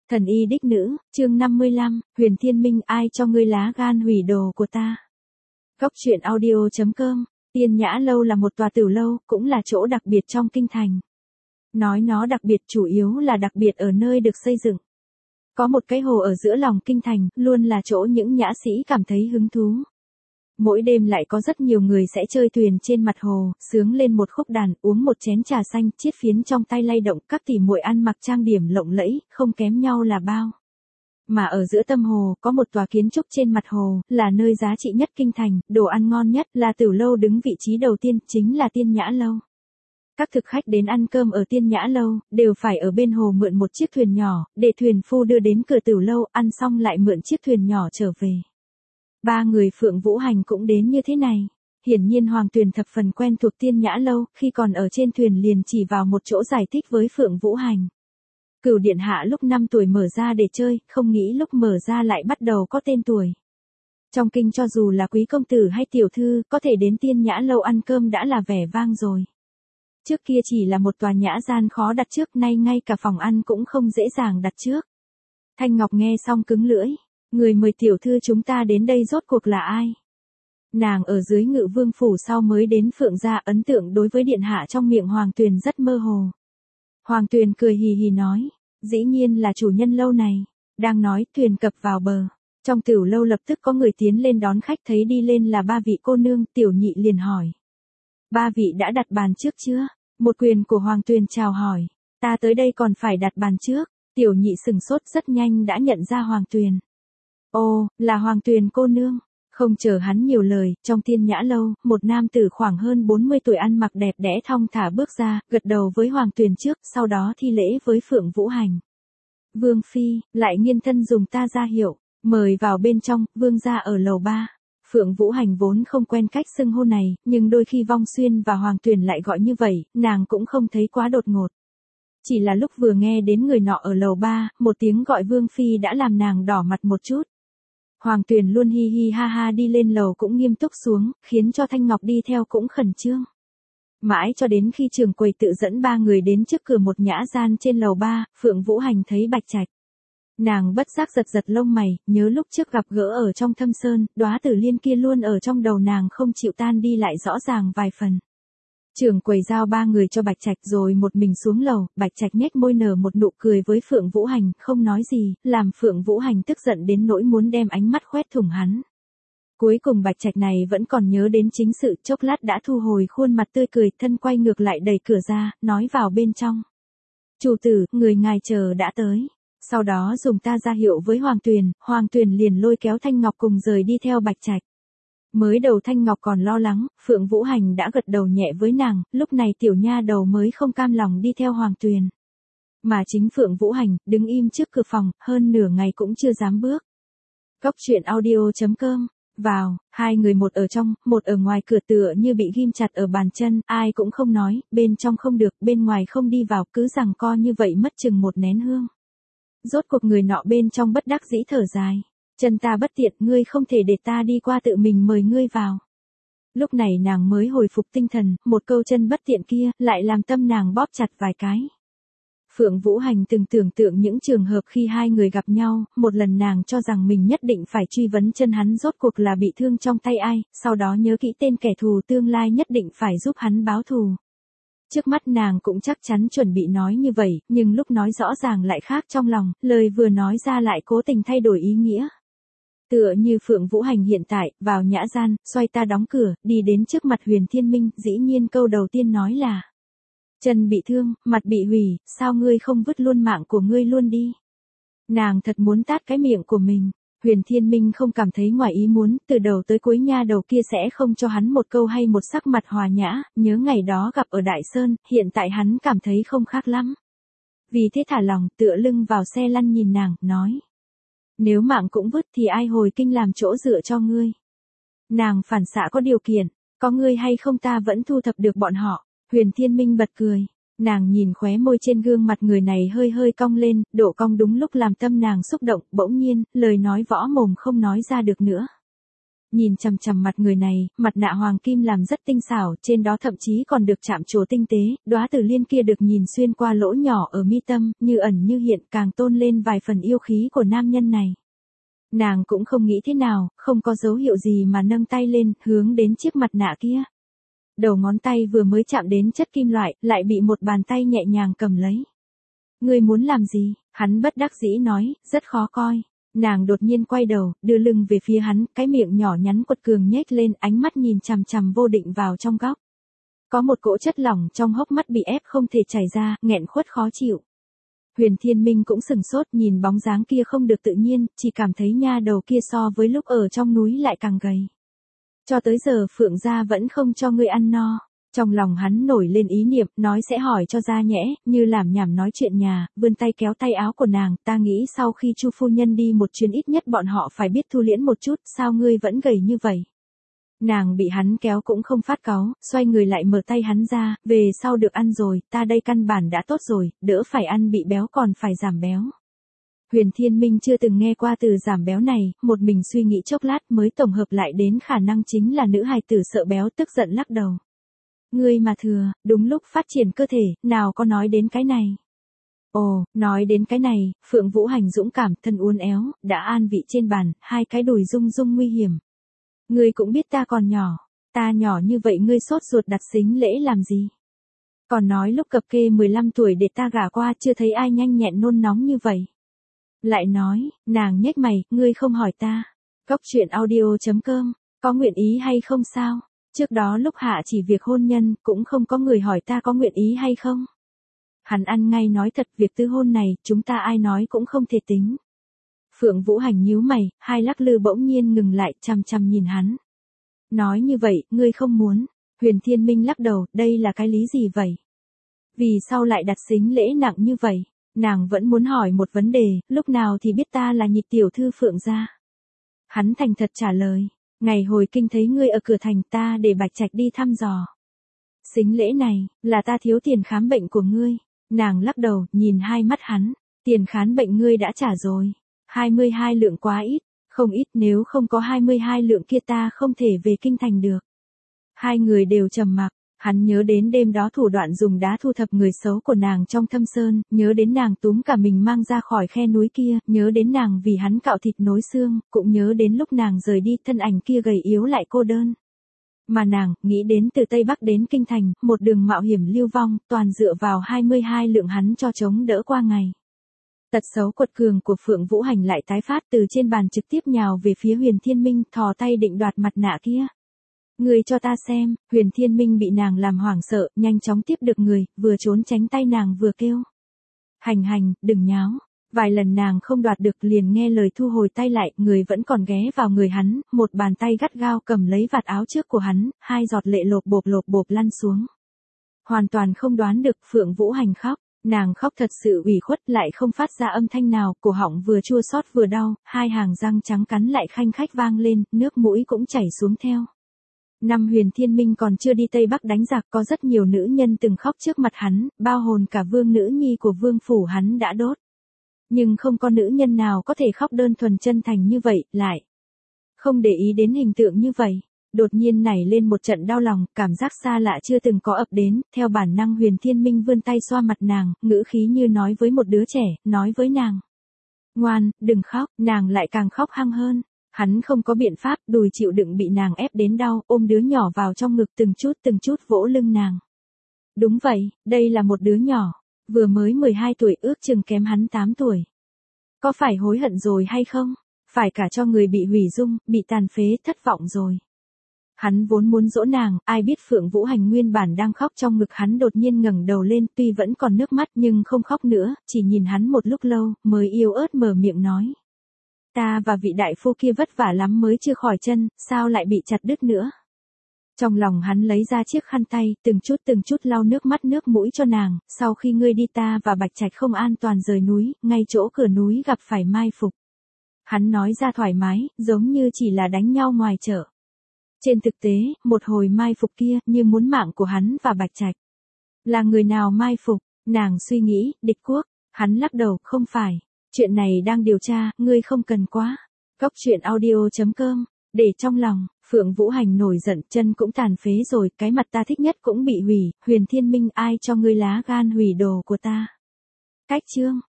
Thần y đích nữ, chương 55, Huyền Thiên Minh ai cho ngươi lá gan hủy đồ của ta. Góc truyện audio.com, Tiên Nhã Lâu là một tòa tiểu lâu, cũng là chỗ đặc biệt trong kinh thành. Nói nó đặc biệt chủ yếu là đặc biệt ở nơi được xây dựng. Có một cái hồ ở giữa lòng kinh thành, luôn là chỗ những nhã sĩ cảm thấy hứng thú. Mỗi đêm lại có rất nhiều người sẽ chơi thuyền trên mặt hồ, sướng lên một khúc đàn, uống một chén trà xanh, chiết phiến trong tay lay động, các tỷ muội ăn mặc trang điểm lộng lẫy, không kém nhau là bao. Mà ở giữa tâm hồ, có một tòa kiến trúc trên mặt hồ, là nơi giá trị nhất kinh thành, đồ ăn ngon nhất, là tiểu lâu đứng vị trí đầu tiên, chính là Tiên Nhã Lâu. Các thực khách đến ăn cơm ở Tiên Nhã Lâu, đều phải ở bên hồ mượn một chiếc thuyền nhỏ, để thuyền phu đưa đến cửa tiểu lâu, ăn xong lại mượn chiếc thuyền nhỏ trở về. Ba người Phượng Vũ Hành cũng đến như thế này. Hiển nhiên Hoàng Tuyền thập phần quen thuộc Tiên Nhã Lâu, khi còn ở trên thuyền liền chỉ vào một chỗ giải thích với Phượng Vũ Hành. Cửu điện hạ lúc 5 tuổi mở ra để chơi, không nghĩ lúc mở ra lại bắt đầu có tên tuổi. Trong kinh cho dù là quý công tử hay tiểu thư, có thể đến Tiên Nhã Lâu ăn cơm đã là vẻ vang rồi. Trước kia chỉ là một tòa nhã gian khó đặt trước, nay ngay cả phòng ăn cũng không dễ dàng đặt trước. Thanh Ngọc nghe xong cứng lưỡi. Người mời tiểu thư chúng ta đến đây rốt cuộc là ai? Nàng ở dưới Ngự Vương phủ sau mới đến Phượng gia, ấn tượng đối với điện hạ trong miệng Hoàng Tuyền rất mơ hồ. Hoàng Tuyền cười hì hì nói, dĩ nhiên là chủ nhân lâu này. Đang nói, thuyền cập vào bờ. Trong tiểu lâu lập tức có người tiến lên đón khách, thấy đi lên là ba vị cô nương, Tiểu Nhị liền hỏi. Ba vị đã đặt bàn trước chưa? Một quyền của Hoàng Tuyền chào hỏi. Ta tới đây còn phải đặt bàn trước. Tiểu Nhị sừng sốt, rất nhanh đã nhận ra Hoàng Tuyền. Ồ, là Hoàng Tuyền cô nương. Không chờ hắn nhiều lời, trong Tiên Nhã Lâu, một nam tử khoảng hơn 40 tuổi ăn mặc đẹp đẽ thong thả bước ra, gật đầu với Hoàng Tuyền trước, sau đó thi lễ với Phượng Vũ Hành. Vương Phi, lại nghiên thân dùng ta ra hiệu, mời vào bên trong, vương gia ở lầu 3. Phượng Vũ Hành vốn không quen cách xưng hô này, nhưng đôi khi Vong Xuyên và Hoàng Tuyền lại gọi như vậy, nàng cũng không thấy quá đột ngột. Chỉ là lúc vừa nghe đến người nọ ở lầu 3, một tiếng gọi Vương Phi đã làm nàng đỏ mặt một chút. Hoàng Tuyền luôn hi hi ha ha đi lên lầu cũng nghiêm túc xuống, khiến cho Thanh Ngọc đi theo cũng khẩn trương. Mãi cho đến khi trưởng quầy tự dẫn ba người đến trước cửa một nhã gian trên lầu 3, Phượng Vũ Hành thấy Bạch Trạch. Nàng bất giác giật giật lông mày, nhớ lúc trước gặp gỡ ở trong Thâm Sơn, đóa tử liên kia luôn ở trong đầu nàng không chịu tan đi lại rõ ràng vài phần. Trưởng quầy giao ba người cho Bạch Trạch rồi một mình xuống lầu, Bạch Trạch nhếch môi nở một nụ cười với Phượng Vũ Hành, không nói gì, làm Phượng Vũ Hành tức giận đến nỗi muốn đem ánh mắt khoét thủng hắn. Cuối cùng Bạch Trạch này vẫn còn nhớ đến chính sự, chốc lát đã thu hồi khuôn mặt tươi cười, thân quay ngược lại đẩy cửa ra, nói vào bên trong. Chủ tử, người ngài chờ đã tới. Sau đó dùng ta ra hiệu với Hoàng Tuyền liền lôi kéo Thanh Ngọc cùng rời đi theo Bạch Trạch. Mới đầu Thanh Ngọc còn lo lắng, Phượng Vũ Hành đã gật đầu nhẹ với nàng, lúc này tiểu nha đầu mới không cam lòng đi theo Hoàng Tuyền. Mà chính Phượng Vũ Hành, đứng im trước cửa phòng, hơn nửa ngày cũng chưa dám bước. Góc truyện audio.com, vào, hai người một ở trong, một ở ngoài cửa tựa như bị ghim chặt ở bàn chân, ai cũng không nói, bên trong không được, bên ngoài không đi vào, cứ giằng co như vậy mất chừng một nén hương. Rốt cuộc người nọ bên trong bất đắc dĩ thở dài. Chân ta bất tiện, ngươi không thể để ta đi qua, tự mình mời ngươi vào. Lúc này nàng mới hồi phục tinh thần, một câu chân bất tiện kia, lại làm tâm nàng bóp chặt vài cái. Phượng Vũ Hành từng tưởng tượng những trường hợp khi hai người gặp nhau, một lần nàng cho rằng mình nhất định phải truy vấn chân hắn rốt cuộc là bị thương trong tay ai, sau đó nhớ kỹ tên kẻ thù tương lai nhất định phải giúp hắn báo thù. Trước mắt nàng cũng chắc chắn chuẩn bị nói như vậy, nhưng lúc nói rõ ràng lại khác trong lòng, lời vừa nói ra lại cố tình thay đổi ý nghĩa. Tựa như Phượng Vũ Hành hiện tại, vào nhã gian, xoay ta đóng cửa, đi đến trước mặt Huyền Thiên Minh, dĩ nhiên câu đầu tiên nói là: chân bị thương, mặt bị hủy, sao ngươi không vứt luôn mạng của ngươi luôn đi? Nàng thật muốn tát cái miệng của mình. Huyền Thiên Minh không cảm thấy ngoài ý muốn, từ đầu tới cuối nha đầu kia sẽ không cho hắn một câu hay một sắc mặt hòa nhã, nhớ ngày đó gặp ở Đại Sơn, hiện tại hắn cảm thấy không khác lắm. Vì thế thả lòng, tựa lưng vào xe lăn nhìn nàng, nói: nếu mạng cũng vứt thì ai hồi kinh làm chỗ dựa cho ngươi? Nàng phản xạ có điều kiện, có ngươi hay không ta vẫn thu thập được bọn họ. Huyền Thiên Minh bật cười, nàng nhìn khóe môi trên gương mặt người này hơi hơi cong lên, độ cong đúng lúc làm tâm nàng xúc động, bỗng nhiên, lời nói võ mồm không nói ra được nữa. Nhìn chằm chằm mặt người này, mặt nạ hoàng kim làm rất tinh xảo, trên đó thậm chí còn được chạm trổ tinh tế, đóa tử liên kia được nhìn xuyên qua lỗ nhỏ ở mi tâm, như ẩn như hiện, càng tôn lên vài phần yêu khí của nam nhân này. Nàng cũng không nghĩ thế nào, không có dấu hiệu gì mà nâng tay lên, hướng đến chiếc mặt nạ kia. Đầu ngón tay vừa mới chạm đến chất kim loại, lại bị một bàn tay nhẹ nhàng cầm lấy. Ngươi muốn làm gì? Hắn bất đắc dĩ nói, rất khó coi. Nàng đột nhiên quay đầu, đưa lưng về phía hắn, cái miệng nhỏ nhắn quật cường nhếch lên, ánh mắt nhìn chằm chằm vô định vào trong góc. Có một cỗ chất lỏng trong hốc mắt bị ép không thể chảy ra, nghẹn khuất khó chịu. Huyền Thiên Minh cũng sừng sốt nhìn bóng dáng kia không được tự nhiên, chỉ cảm thấy nha đầu kia so với lúc ở trong núi lại càng gầy. Cho tới giờ Phượng gia vẫn không cho ngươi ăn no. Trong lòng hắn nổi lên ý niệm, nói sẽ hỏi cho ra nhẽ, như làm nhảm nói chuyện nhà, vươn tay kéo tay áo của nàng, ta nghĩ sau khi Chu phu nhân đi một chuyến ít nhất bọn họ phải biết thu liễm một chút, sao ngươi vẫn gầy như vậy? Nàng bị hắn kéo cũng không phát cáu, xoay người lại mở tay hắn ra, về sau được ăn rồi, ta đây căn bản đã tốt rồi, đỡ phải ăn bị béo còn phải giảm béo. Huyền Thiên Minh chưa từng nghe qua từ giảm béo này, một mình suy nghĩ chốc lát mới tổng hợp lại đến khả năng chính là nữ hài tử sợ béo tức giận lắc đầu. Ngươi mà thừa, đúng lúc phát triển cơ thể, nào có nói đến cái này. Ồ, nói đến cái này, Phượng Vũ Hành dũng cảm, thân uốn éo, đã an vị trên bàn, hai cái đùi rung rung nguy hiểm. Ngươi cũng biết ta còn nhỏ, ta nhỏ như vậy ngươi sốt ruột đặt sính lễ làm gì? Còn nói lúc cập kê 15 tuổi để ta gả qua chưa thấy ai nhanh nhẹn nôn nóng như vậy. Lại nói, nàng nhếch mày, ngươi không hỏi ta. Cóc truyện audio.com, có nguyện ý hay không sao? Trước đó lúc hạ chỉ việc hôn nhân, cũng không có người hỏi ta có nguyện ý hay không. Hắn ăn ngay nói thật việc tư hôn này, chúng ta ai nói cũng không thể tính. Phượng Vũ Hành nhíu mày, hai lắc lư bỗng nhiên ngừng lại, chằm chằm nhìn hắn. Nói như vậy, ngươi không muốn. Huyền Thiên Minh lắc đầu, đây là cái lý gì vậy? Vì sao lại đặt sính lễ nặng như vậy? Nàng vẫn muốn hỏi một vấn đề, lúc nào thì biết ta là nhị tiểu thư Phượng gia? Hắn thành thật trả lời. Ngày hồi kinh thấy ngươi ở cửa thành ta để Bạch Trạch đi thăm dò. Sính lễ này, là ta thiếu tiền khám bệnh của ngươi. Nàng lắc đầu, nhìn hai mắt hắn. Tiền khám bệnh ngươi đã trả rồi. 22 lượng quá ít. Không ít, nếu không có 22 lượng kia ta không thể về kinh thành được. Hai người đều trầm mặc. Hắn nhớ đến đêm đó thủ đoạn dùng đá thu thập người xấu của nàng trong thâm sơn, nhớ đến nàng túm cả mình mang ra khỏi khe núi kia, nhớ đến nàng vì hắn cạo thịt nối xương, cũng nhớ đến lúc nàng rời đi thân ảnh kia gầy yếu lại cô đơn. Mà nàng, nghĩ đến từ Tây Bắc đến Kinh Thành, một đường mạo hiểm lưu vong, toàn dựa vào 22 lượng hắn cho chống đỡ qua ngày. Tật xấu quật cường của Phượng Vũ Hành lại tái phát từ trên bàn trực tiếp nhào về phía Huyền Thiên Minh, thò tay định đoạt mặt nạ kia. Người cho ta xem, Huyền Thiên Minh bị nàng làm hoảng sợ, nhanh chóng tiếp được người, vừa trốn tránh tay nàng vừa kêu. Hành hành, đừng nháo. Vài lần nàng không đoạt được liền nghe lời thu hồi tay lại, người vẫn còn ghé vào người hắn, một bàn tay gắt gao cầm lấy vạt áo trước của hắn, hai giọt lệ lộp bộp lăn xuống. Hoàn toàn không đoán được Phượng Vũ Hành khóc, nàng khóc thật sự ủy khuất lại không phát ra âm thanh nào, cổ họng vừa chua xót vừa đau, hai hàng răng trắng cắn lại khanh khách vang lên, nước mũi cũng chảy xuống theo. Năm Huyền Thiên Minh còn chưa đi Tây Bắc đánh giặc có rất nhiều nữ nhân từng khóc trước mặt hắn, bao hồn cả vương nữ nhi của vương phủ hắn đã đốt. Nhưng không có nữ nhân nào có thể khóc đơn thuần chân thành như vậy, lại. Không để ý đến hình tượng như vậy. Đột nhiên nảy lên một trận đau lòng, cảm giác xa lạ chưa từng có ập đến, theo bản năng Huyền Thiên Minh vươn tay xoa mặt nàng, ngữ khí như nói với một đứa trẻ, nói với nàng. Ngoan, đừng khóc, nàng lại càng khóc hăng hơn. Hắn không có biện pháp, đùi chịu đựng bị nàng ép đến đau, ôm đứa nhỏ vào trong ngực từng chút vỗ lưng nàng. Đúng vậy, đây là một đứa nhỏ, vừa mới 12 tuổi ước chừng kém hắn 8 tuổi. Có phải hối hận rồi hay không? Phải cả cho người bị hủy dung, bị tàn phế, thất vọng rồi. Hắn vốn muốn dỗ nàng, ai biết Phượng Vũ Hành nguyên bản đang khóc trong ngực hắn đột nhiên ngẩng đầu lên, tuy vẫn còn nước mắt nhưng không khóc nữa, chỉ nhìn hắn một lúc lâu, mới yếu ớt mở miệng nói. Ta và vị đại phu kia vất vả lắm mới chưa khỏi chân, sao lại bị chặt đứt nữa? Trong lòng hắn lấy ra chiếc khăn tay, từng chút lau nước mắt nước mũi cho nàng, sau khi ngươi đi ta và Bạch Trạch không an toàn rời núi, ngay chỗ cửa núi gặp phải mai phục. Hắn nói ra thoải mái, giống như chỉ là đánh nhau ngoài chợ. Trên thực tế, một hồi mai phục kia, như muốn mạng của hắn và Bạch Trạch. Là người nào mai phục? Nàng suy nghĩ, địch quốc. Hắn lắc đầu, không phải. Chuyện này đang điều tra, ngươi không cần quá. Cóc truyện audio.com Để trong lòng, Phượng Vũ Hành nổi giận, chân cũng tàn phế rồi, cái mặt ta thích nhất cũng bị hủy, Huyền Thiên Minh ai cho ngươi lá gan hủy đồ của ta. Cách chương